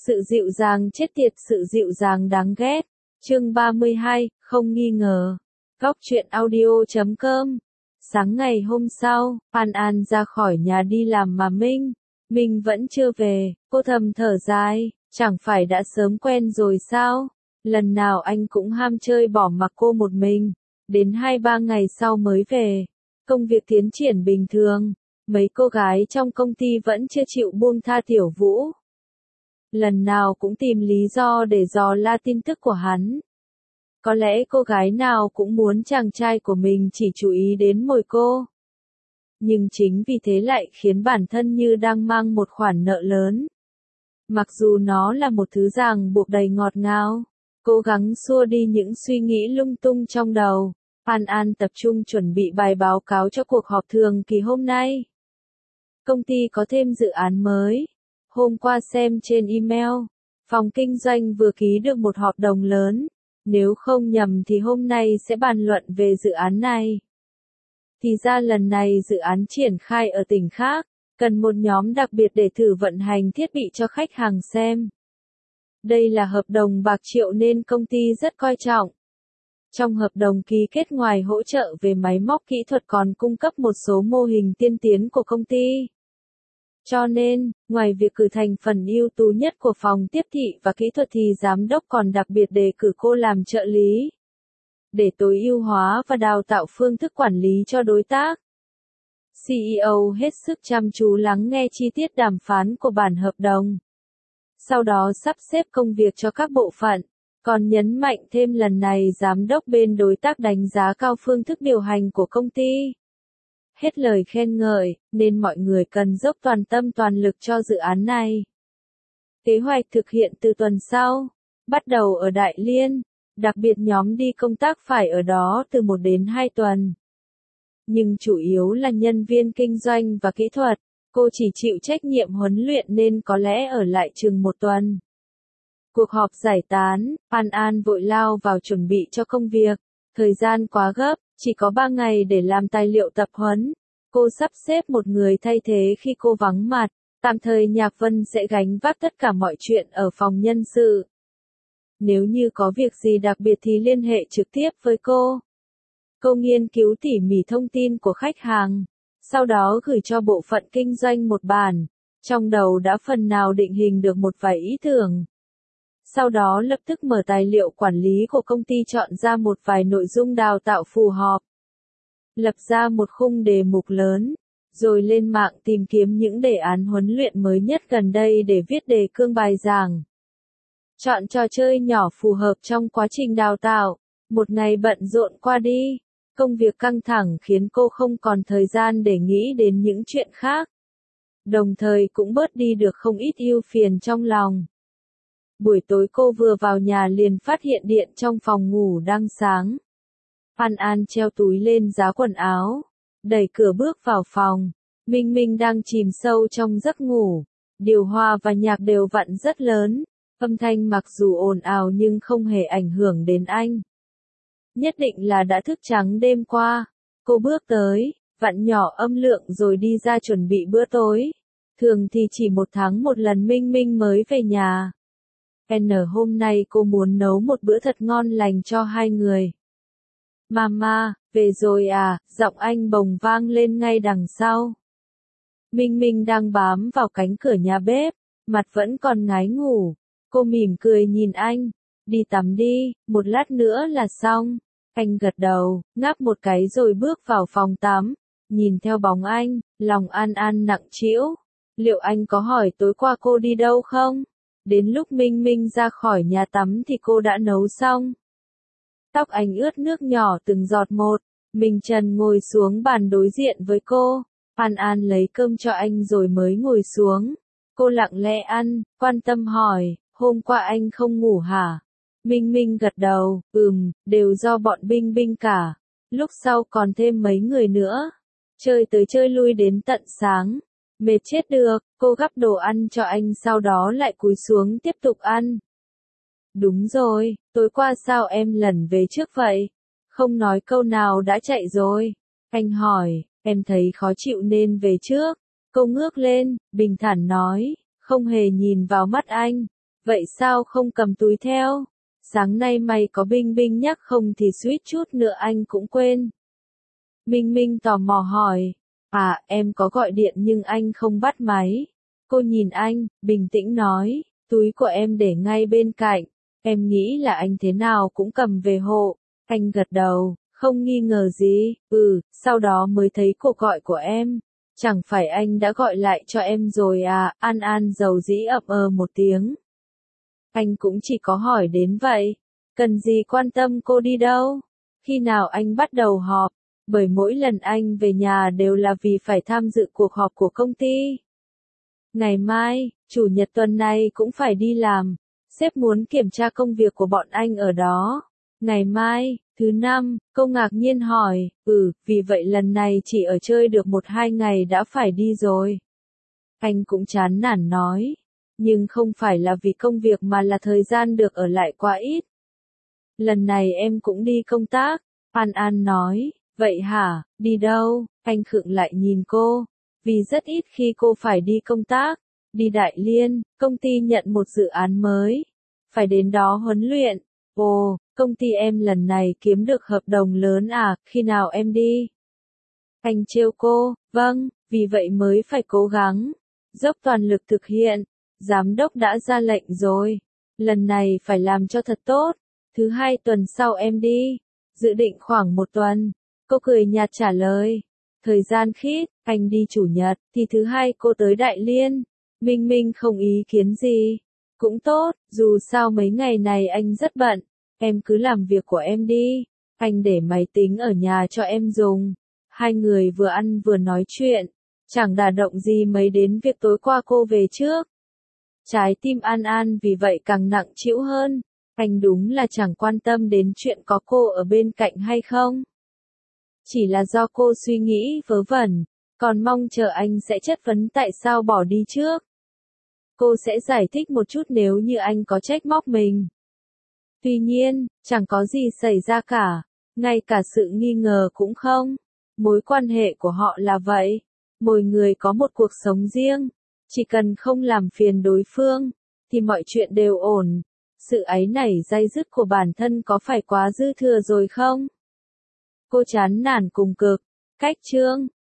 Sự dịu dàng chết tiệt, sự dịu dàng đáng ghét. Chương 32, không nghi ngờ. Góc truyện audio.com. Sáng ngày hôm sau, An ra khỏi nhà đi làm mà Minh vẫn chưa về. Cô thầm thở dài, chẳng phải đã sớm quen rồi sao? Lần nào anh cũng ham chơi bỏ mặc cô một mình, đến 2-3 ngày sau mới về. Công việc tiến triển bình thường, mấy cô gái trong công ty vẫn chưa chịu buông tha Tiểu Vũ. Lần nào cũng tìm lý do để dò la tin tức của hắn. Có lẽ cô gái nào cũng muốn chàng trai của mình chỉ chú ý đến mồi cô. Nhưng chính vì thế lại khiến bản thân như đang mang một khoản nợ lớn. Mặc dù nó là một thứ ràng buộc đầy ngọt ngào, cố gắng xua đi những suy nghĩ lung tung trong đầu. An tập trung chuẩn bị bài báo cáo cho cuộc họp thường kỳ hôm nay. Công ty có thêm dự án mới. Hôm qua xem trên email, phòng kinh doanh vừa ký được một hợp đồng lớn. Nếu không nhầm thì hôm nay sẽ bàn luận về dự án này. Thì ra lần này dự án triển khai ở tỉnh khác, cần một nhóm đặc biệt để thử vận hành thiết bị cho khách hàng xem. Đây là hợp đồng bạc triệu nên công ty rất coi trọng. Trong hợp đồng ký kết ngoài hỗ trợ về máy móc kỹ thuật còn cung cấp một số mô hình tiên tiến của công ty. Cho nên, ngoài việc cử thành phần ưu tú nhất của phòng tiếp thị và kỹ thuật thì giám đốc còn đặc biệt đề cử cô làm trợ lý. Để tối ưu hóa và đào tạo phương thức quản lý cho đối tác. CEO hết sức chăm chú lắng nghe chi tiết đàm phán của bản hợp đồng. Sau đó sắp xếp công việc cho các bộ phận. Còn nhấn mạnh thêm lần này giám đốc bên đối tác đánh giá cao phương thức điều hành của công ty. Hết lời khen ngợi, nên mọi người cần dốc toàn tâm toàn lực cho dự án này. Kế hoạch thực hiện từ tuần sau, bắt đầu ở Đại Liên, đặc biệt nhóm đi công tác phải ở đó từ 1 đến 2 tuần. Nhưng chủ yếu là nhân viên kinh doanh và kỹ thuật, cô chỉ chịu trách nhiệm huấn luyện nên có lẽ ở lại chừng 1 tuần. Cuộc họp giải tán, An vội lao vào chuẩn bị cho công việc, thời gian quá gấp, chỉ có 3 ngày để làm tài liệu tập huấn. Cô sắp xếp một người thay thế khi cô vắng mặt, tạm thời Nhạc Vân sẽ gánh vác tất cả mọi chuyện ở phòng nhân sự. Nếu như có việc gì đặc biệt thì liên hệ trực tiếp với cô. Cô nghiên cứu tỉ mỉ thông tin của khách hàng, sau đó gửi cho bộ phận kinh doanh một bản, trong đầu đã phần nào định hình được một vài ý tưởng. Sau đó lập tức mở tài liệu quản lý của công ty chọn ra một vài nội dung đào tạo phù hợp. Lập ra một khung đề mục lớn, rồi lên mạng tìm kiếm những đề án huấn luyện mới nhất gần đây để viết đề cương bài giảng. Chọn trò chơi nhỏ phù hợp trong quá trình đào tạo. Một ngày bận rộn qua đi, công việc căng thẳng khiến cô không còn thời gian để nghĩ đến những chuyện khác. Đồng thời cũng bớt đi được không ít ưu phiền trong lòng. Buổi tối cô vừa vào nhà liền phát hiện điện trong phòng ngủ đang sáng. An treo túi lên giá quần áo, đẩy cửa bước vào phòng. Minh đang chìm sâu trong giấc ngủ. Điều hòa và nhạc đều vặn rất lớn, âm thanh mặc dù ồn ào nhưng không hề ảnh hưởng đến anh. Nhất định là đã thức trắng đêm qua. Cô bước tới, vặn nhỏ âm lượng rồi đi ra chuẩn bị bữa tối. Thường thì chỉ 1 tháng một lần Minh mới về nhà. Hôm nay cô muốn nấu một bữa thật ngon lành cho 2 người. Mama, về rồi à, giọng anh bồng vang lên ngay đằng sau. Minh đang bám vào cánh cửa nhà bếp, mặt vẫn còn ngái ngủ. Cô mỉm cười nhìn anh, đi tắm đi, một lát nữa là xong. Anh gật đầu, ngáp một cái rồi bước vào phòng tắm. Nhìn theo bóng anh, lòng An nặng trĩu. Liệu anh có hỏi tối qua cô đi đâu không? Đến lúc Minh ra khỏi nhà tắm thì cô đã nấu xong. Tóc anh ướt nước nhỏ từng giọt một. Minh Trần ngồi xuống bàn đối diện với cô. An lấy cơm cho anh rồi mới ngồi xuống. Cô lặng lẽ ăn, quan tâm hỏi, hôm qua anh không ngủ hả? Minh gật đầu, đều do bọn Binh cả. Lúc sau còn thêm mấy người nữa. Chơi tới chơi lui đến tận sáng. Mệt chết được, cô gắp đồ ăn cho anh sau đó lại cúi xuống tiếp tục ăn. Đúng rồi, tối qua sao em lẩn về trước vậy? Không nói câu nào đã chạy rồi. Anh hỏi, em thấy khó chịu nên về trước. Cô ngước lên, bình thản nói, không hề nhìn vào mắt anh. Vậy sao không cầm túi theo? Sáng nay mày có Binh Binh nhắc không thì suýt chút nữa anh cũng quên. Minh Minh tò mò hỏi. À, em có gọi điện nhưng anh không bắt máy. Cô nhìn anh, bình tĩnh nói, túi của em để ngay bên cạnh. Em nghĩ là anh thế nào cũng cầm về hộ. Anh gật đầu, không nghi ngờ gì. Sau đó mới thấy cuộc gọi của em. Chẳng phải anh đã gọi lại cho em rồi à? An An dầu dĩ ậm một tiếng. Anh cũng chỉ có hỏi đến vậy. Cần gì quan tâm cô đi đâu? Khi nào anh bắt đầu họp? Bởi mỗi lần anh về nhà đều là vì phải tham dự cuộc họp của công ty. Ngày mai, chủ nhật tuần này cũng phải đi làm. Sếp muốn kiểm tra công việc của bọn anh ở đó. Ngày mai, thứ năm, cô ngạc nhiên hỏi, vì vậy lần này chỉ ở chơi được 1-2 ngày đã phải đi rồi. Anh cũng chán nản nói, nhưng không phải là vì công việc mà là thời gian được ở lại quá ít. Lần này em cũng đi công tác, An An nói, vậy hả, đi đâu? Anh khựng lại nhìn cô, vì rất ít khi cô phải đi công tác, đi Đại Liên, công ty nhận một dự án mới, phải đến đó huấn luyện. Ồ, công ty em lần này kiếm được hợp đồng lớn à, khi nào em đi? Anh trêu cô, vâng, vì vậy mới phải cố gắng, dốc toàn lực thực hiện. Giám đốc đã ra lệnh rồi, lần này phải làm cho thật tốt. Thứ hai tuần sau em đi, dự định khoảng 1 tuần. Cô cười nhạt trả lời. Thời gian khít, anh đi chủ nhật, thì thứ hai cô tới Đại Liên. Minh Minh không ý kiến gì. Cũng tốt, dù sao mấy ngày này anh rất bận. Em cứ làm việc của em đi. Anh để máy tính ở nhà cho em dùng. Hai người vừa ăn vừa nói chuyện. Chẳng đả động gì mấy đến việc tối qua cô về trước. Trái tim An An vì vậy càng nặng trĩu hơn. Anh đúng là chẳng quan tâm đến chuyện có cô ở bên cạnh hay không. Chỉ là do cô suy nghĩ vớ vẩn, còn mong chờ anh sẽ chất vấn tại sao bỏ đi trước. Cô sẽ giải thích một chút nếu như anh có trách móc mình. Tuy nhiên, chẳng có gì xảy ra cả, ngay cả sự nghi ngờ cũng không. Mối quan hệ của họ là vậy. Mỗi người có một cuộc sống riêng, chỉ cần không làm phiền đối phương, thì mọi chuyện đều ổn. Sự áy nảy day dứt của bản thân có phải quá dư thừa rồi không? Cô chán nản cùng cực. Cách chương